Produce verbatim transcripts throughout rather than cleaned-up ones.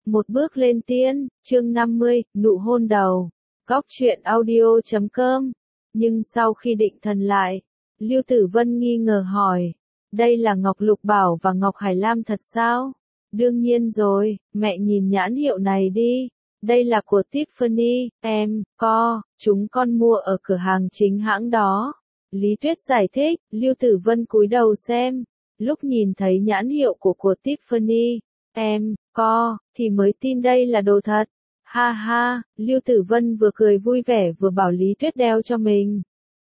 Một bước lên tiên, chương năm mươi, nụ hôn đầu. Góc truyện audio chấm com. Nhưng sau khi định thần lại, Lưu Tử Vân nghi ngờ hỏi, đây là Ngọc Lục Bảo và Ngọc Hải Lam thật sao? Đương nhiên rồi, mẹ nhìn nhãn hiệu này đi. Đây là của Tiffany, em, co, chúng con mua ở cửa hàng chính hãng đó. Lý Tuyết giải thích, Lưu Tử Vân cúi đầu xem. Lúc nhìn thấy nhãn hiệu của của Tiffany, em, co, thì mới tin đây là đồ thật. Ha ha, Lưu Tử Vân vừa cười vui vẻ vừa bảo Lý Tuyết đeo cho mình.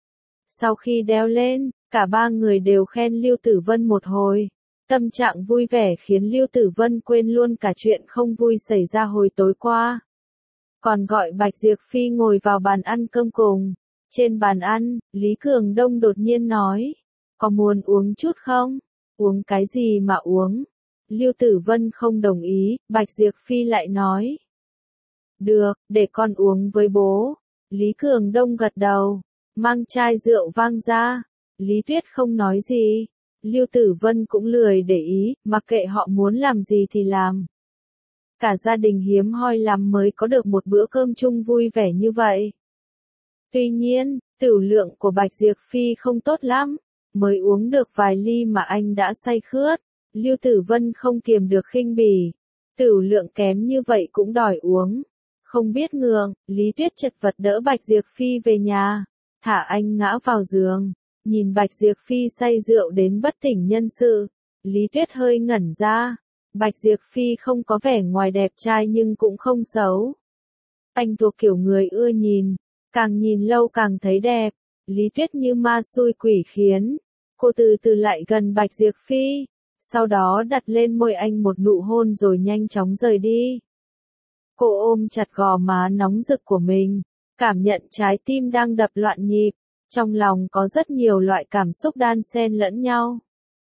Sau khi đeo lên, cả ba người đều khen Lưu Tử Vân một hồi. Tâm trạng vui vẻ khiến Lưu Tử Vân quên luôn cả chuyện không vui xảy ra hồi tối qua. Còn gọi Bạch Diệp Phi ngồi vào bàn ăn cơm cùng. Trên bàn ăn, Lý Cường Đông đột nhiên nói, có muốn uống chút không? Uống cái gì mà uống? Lưu Tử Vân không đồng ý, Bạch Diệp Phi lại nói. Được, để con uống với bố. Lý Cường Đông gật đầu, mang chai rượu vang ra. Lý Tuyết không nói gì. Lưu Tử Vân cũng lười để ý, mặc kệ họ muốn làm gì thì làm. Cả gia đình hiếm hoi lắm mới có được một bữa cơm chung vui vẻ như vậy. Tuy nhiên, tửu lượng của Bạch Diệp Phi không tốt lắm. Mới uống được vài ly mà anh đã say khướt. Lưu Tử Vân không kiềm được khinh bỉ. Tửu lượng kém như vậy cũng đòi uống. Không biết ngượng, Lý Tuyết chật vật đỡ Bạch Diệp Phi về nhà. Thả anh ngã vào giường. Nhìn Bạch Diệp Phi say rượu đến bất tỉnh nhân sự. Lý Tuyết hơi ngẩn ra. Bạch Diệp Phi không có vẻ ngoài đẹp trai nhưng cũng không xấu. Anh thuộc kiểu người ưa nhìn. Càng nhìn lâu càng thấy đẹp. Lý Tuyết như ma xui quỷ khiến. Cô từ từ lại gần Bạch Diệp Phi. Sau đó đặt lên môi anh một nụ hôn rồi nhanh chóng rời đi. Cô ôm chặt gò má nóng rực của mình. Cảm nhận trái tim đang đập loạn nhịp. Trong lòng có rất nhiều loại cảm xúc đan xen lẫn nhau.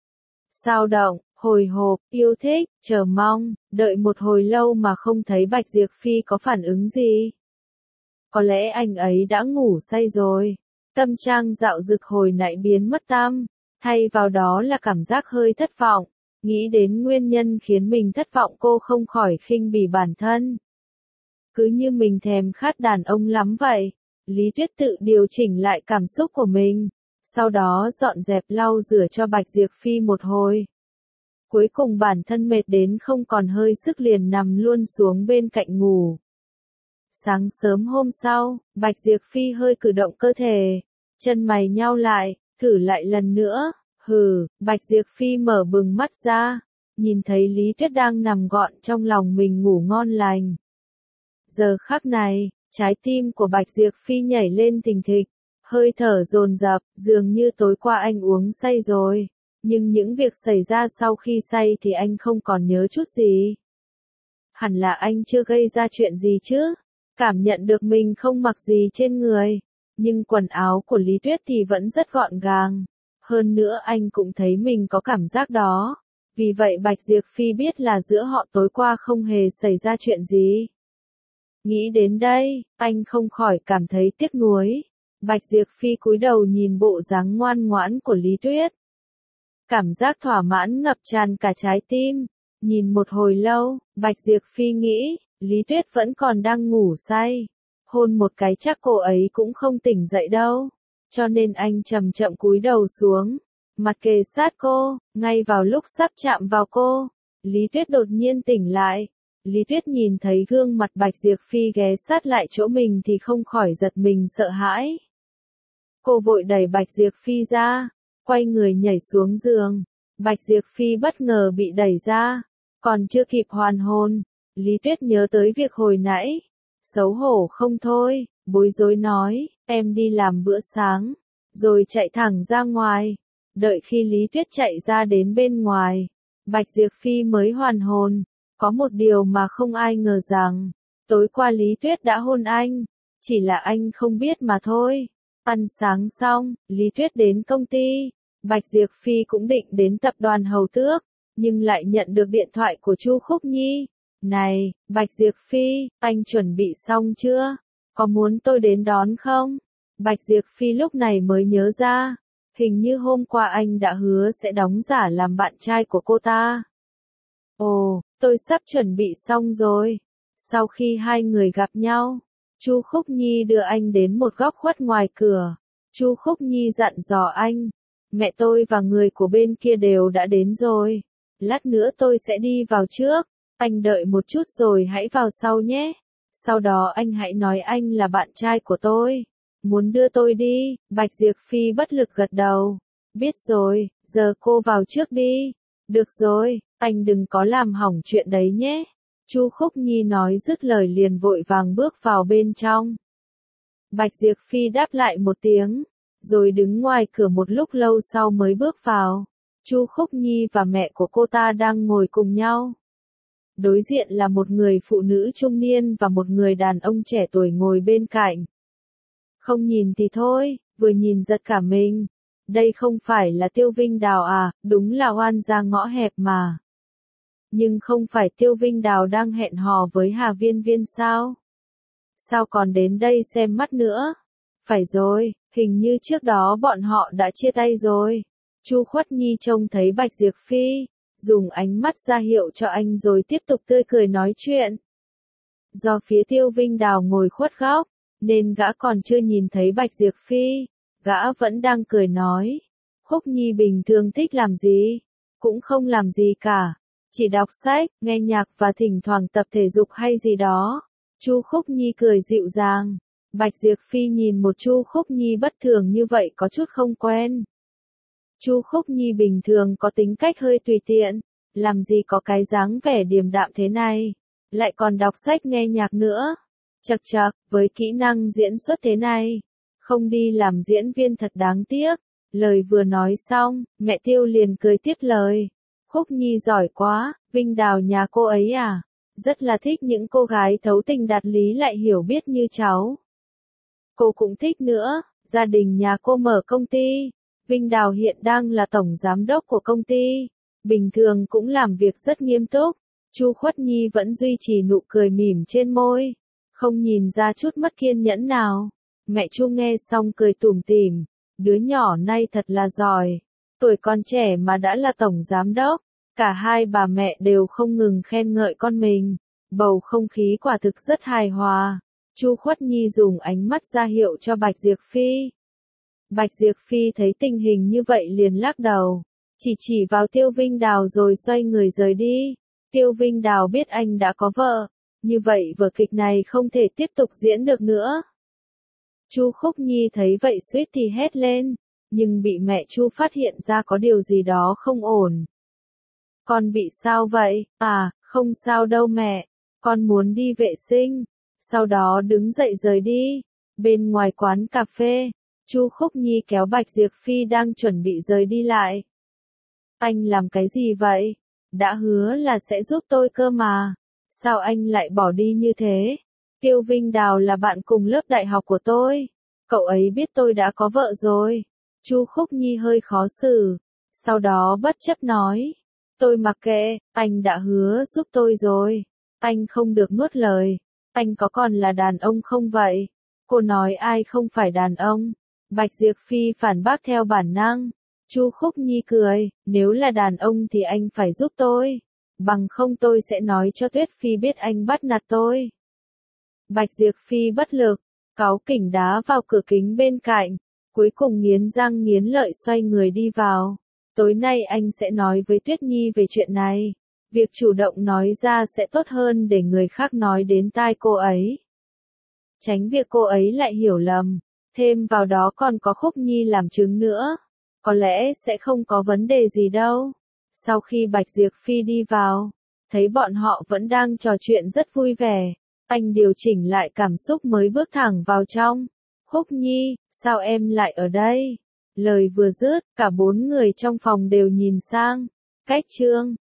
Sao động, hồi hộp, yêu thích, chờ mong, đợi một hồi lâu mà không thấy Bạch Diệp Phi có phản ứng gì. Có lẽ anh ấy đã ngủ say rồi. Tâm trạng dạo dực hồi nãy biến mất tăm, thay vào đó là cảm giác hơi thất vọng. Nghĩ đến nguyên nhân khiến mình thất vọng cô không khỏi khinh bỉ bản thân. Cứ như mình thèm khát đàn ông lắm vậy. Lý Tuyết tự điều chỉnh lại cảm xúc của mình. Sau đó dọn dẹp lau rửa cho Bạch Diệp Phi một hồi. Cuối cùng bản thân mệt đến không còn hơi sức liền nằm luôn xuống bên cạnh ngủ. Sáng sớm hôm sau, Bạch Diệp Phi hơi cử động cơ thể. Chân mày nhao lại, thử lại lần nữa. Hừ, Bạch Diệp Phi mở bừng mắt ra. Nhìn thấy Lý Tuyết đang nằm gọn trong lòng mình ngủ ngon lành. Giờ khắc này, trái tim của Bạch Diệp Phi nhảy lên thình thịch. Hơi thở dồn dập, dường như tối qua anh uống say rồi. Nhưng những việc xảy ra sau khi say thì anh không còn nhớ chút gì. Hẳn là anh chưa gây ra chuyện gì chứ. Cảm nhận được mình không mặc gì trên người. Nhưng quần áo của Lý Tuyết thì vẫn rất gọn gàng. Hơn nữa anh cũng thấy mình có cảm giác đó. Vì vậy Bạch Diệp Phi biết là giữa họ tối qua không hề xảy ra chuyện gì. Nghĩ đến đây, anh không khỏi cảm thấy tiếc nuối. Bạch Diệp Phi cúi đầu nhìn bộ dáng ngoan ngoãn của Lý Tuyết. Cảm giác thỏa mãn ngập tràn cả trái tim. Nhìn một hồi lâu, Bạch Diệp Phi nghĩ, Lý Tuyết vẫn còn đang ngủ say. Hôn một cái chắc cô ấy cũng không tỉnh dậy đâu. Cho nên anh chậm chậm cúi đầu xuống. Mặt kề sát cô, ngay vào lúc sắp chạm vào cô. Lý Tuyết đột nhiên tỉnh lại. Lý Tuyết nhìn thấy gương mặt Bạch Diệp Phi ghé sát lại chỗ mình thì không khỏi giật mình sợ hãi. Cô vội đẩy Bạch Diệp Phi ra, quay người nhảy xuống giường. Bạch Diệp Phi bất ngờ bị đẩy ra, còn chưa kịp hoàn hồn. Lý Tuyết nhớ tới việc hồi nãy, xấu hổ không thôi, bối rối nói, em đi làm bữa sáng, rồi chạy thẳng ra ngoài. Đợi khi Lý Tuyết chạy ra đến bên ngoài, Bạch Diệp Phi mới hoàn hồn. Có một điều mà không ai ngờ rằng, tối qua Lý Tuyết đã hôn anh, chỉ là anh không biết mà thôi. Ăn sáng xong, Lý Tuyết đến công ty, Bạch Diệp Phi cũng định đến tập đoàn Hầu Tước, nhưng lại nhận được điện thoại của Chu Khúc Nhi. Này, Bạch Diệp Phi, anh chuẩn bị xong chưa? Có muốn tôi đến đón không? Bạch Diệp Phi lúc này mới nhớ ra, hình như hôm qua anh đã hứa sẽ đóng giả làm bạn trai của cô ta. Ồ, tôi sắp chuẩn bị xong rồi. Sau khi hai người gặp nhau, Chu Khúc Nhi đưa anh đến một góc khuất ngoài cửa. Chu Khúc Nhi dặn dò anh, mẹ tôi và người của bên kia đều đã đến rồi. Lát nữa tôi sẽ đi vào trước, anh đợi một chút rồi hãy vào sau nhé. Sau đó anh hãy nói anh là bạn trai của tôi, muốn đưa tôi đi. Bạch Diệp Phi bất lực gật đầu. Biết rồi, giờ cô vào trước đi. Được rồi, anh đừng có làm hỏng chuyện đấy nhé. Chu Khúc Nhi nói dứt lời liền vội vàng bước vào bên trong. Bạch Diệp Phi đáp lại một tiếng, rồi đứng ngoài cửa một lúc lâu sau mới bước vào. Chu Khúc Nhi và mẹ của cô ta đang ngồi cùng nhau. Đối diện là một người phụ nữ trung niên và một người đàn ông trẻ tuổi ngồi bên cạnh. Không nhìn thì thôi, vừa nhìn giật cả mình. Đây không phải là Tiêu Vinh Đào à, đúng là oan gia ngõ hẹp mà. Nhưng không phải Tiêu Vinh Đào đang hẹn hò với Hà Viên Viên sao? Sao còn đến đây xem mắt nữa? Phải rồi, hình như trước đó bọn họ đã chia tay rồi. Chu Khuất Nhi trông thấy Bạch Diệp Phi, dùng ánh mắt ra hiệu cho anh rồi tiếp tục tươi cười nói chuyện. Do phía Tiêu Vinh Đào ngồi khuất góc, nên gã còn chưa nhìn thấy Bạch Diệp Phi, gã vẫn đang cười nói. Khúc Nhi bình thường thích làm gì? Cũng không làm gì cả, chỉ đọc sách, nghe nhạc và thỉnh thoảng tập thể dục hay gì đó. Chu Khúc Nhi cười dịu dàng. Bạch Diệp Phi nhìn một Chu Khúc Nhi bất thường như vậy có chút không quen. Chu Khúc Nhi bình thường có tính cách hơi tùy tiện, làm gì có cái dáng vẻ điềm đạm thế này, lại còn đọc sách nghe nhạc nữa. Chậc chậc, với kỹ năng diễn xuất thế này, không đi làm diễn viên thật đáng tiếc. Lời vừa nói xong, mẹ Tiêu liền cười tiếp lời. Khúc Nhi giỏi quá, Vinh Đào nhà cô ấy à? Rất là thích những cô gái thấu tình đạt lý lại hiểu biết như cháu. Cô cũng thích nữa, gia đình nhà cô mở công ty. Vinh Đào hiện đang là tổng giám đốc của công ty, bình thường cũng làm việc rất nghiêm túc. Chu Khuất Nhi vẫn duy trì nụ cười mỉm trên môi, không nhìn ra chút mất kiên nhẫn nào. Mẹ Chu nghe xong cười tủm tỉm, đứa nhỏ này thật là giỏi, tuổi còn trẻ mà đã là tổng giám đốc. Cả hai bà mẹ đều không ngừng khen ngợi con mình, bầu không khí quả thực rất hài hòa. Chu Khuất Nhi dùng ánh mắt ra hiệu cho Bạch Diệp Phi. Bạch Diệp Phi thấy tình hình như vậy liền lắc đầu, chỉ chỉ vào Tiêu Vinh Đào rồi xoay người rời đi. Tiêu Vinh Đào biết anh đã có vợ, như vậy vở kịch này không thể tiếp tục diễn được nữa. Chu Khúc Nhi thấy vậy suýt thì hét lên, nhưng bị mẹ Chu phát hiện ra có điều gì đó không ổn. Con bị sao vậy? À, không sao đâu mẹ, con muốn đi vệ sinh. Sau đó đứng dậy rời đi. Bên ngoài quán cà phê, Chu Khúc Nhi kéo Bạch Diệp Phi đang chuẩn bị rời đi lại. Anh làm cái gì vậy? Đã hứa là sẽ giúp tôi cơ mà. Sao anh lại bỏ đi như thế? Tiêu Vinh Đào là bạn cùng lớp đại học của tôi. Cậu ấy biết tôi đã có vợ rồi. Chu Khúc Nhi hơi khó xử. Sau đó bất chấp nói. Tôi mặc kệ, anh đã hứa giúp tôi rồi. Anh không được nuốt lời. Anh có còn là đàn ông không vậy? Cô nói ai không phải đàn ông? Bạch Diệp Phi phản bác theo bản năng. Chu Khúc Nhi cười, nếu là đàn ông thì anh phải giúp tôi. Bằng không tôi sẽ nói cho Tuyết Phi biết anh bắt nạt tôi. Bạch Diệp Phi bất lực, cáu kỉnh đá vào cửa kính bên cạnh, cuối cùng nghiến răng nghiến lợi xoay người đi vào. Tối nay anh sẽ nói với Tuyết Nhi về chuyện này. Việc chủ động nói ra sẽ tốt hơn để người khác nói đến tai cô ấy. Tránh việc cô ấy lại hiểu lầm. Thêm vào đó còn có Khúc Nhi làm chứng nữa. Có lẽ sẽ không có vấn đề gì đâu. Sau khi Bạch Diệp Phi đi vào, thấy bọn họ vẫn đang trò chuyện rất vui vẻ. Anh điều chỉnh lại cảm xúc mới bước thẳng vào trong. Khúc Nhi, sao em lại ở đây? Lời vừa dứt, cả bốn người trong phòng đều nhìn sang. Cách chương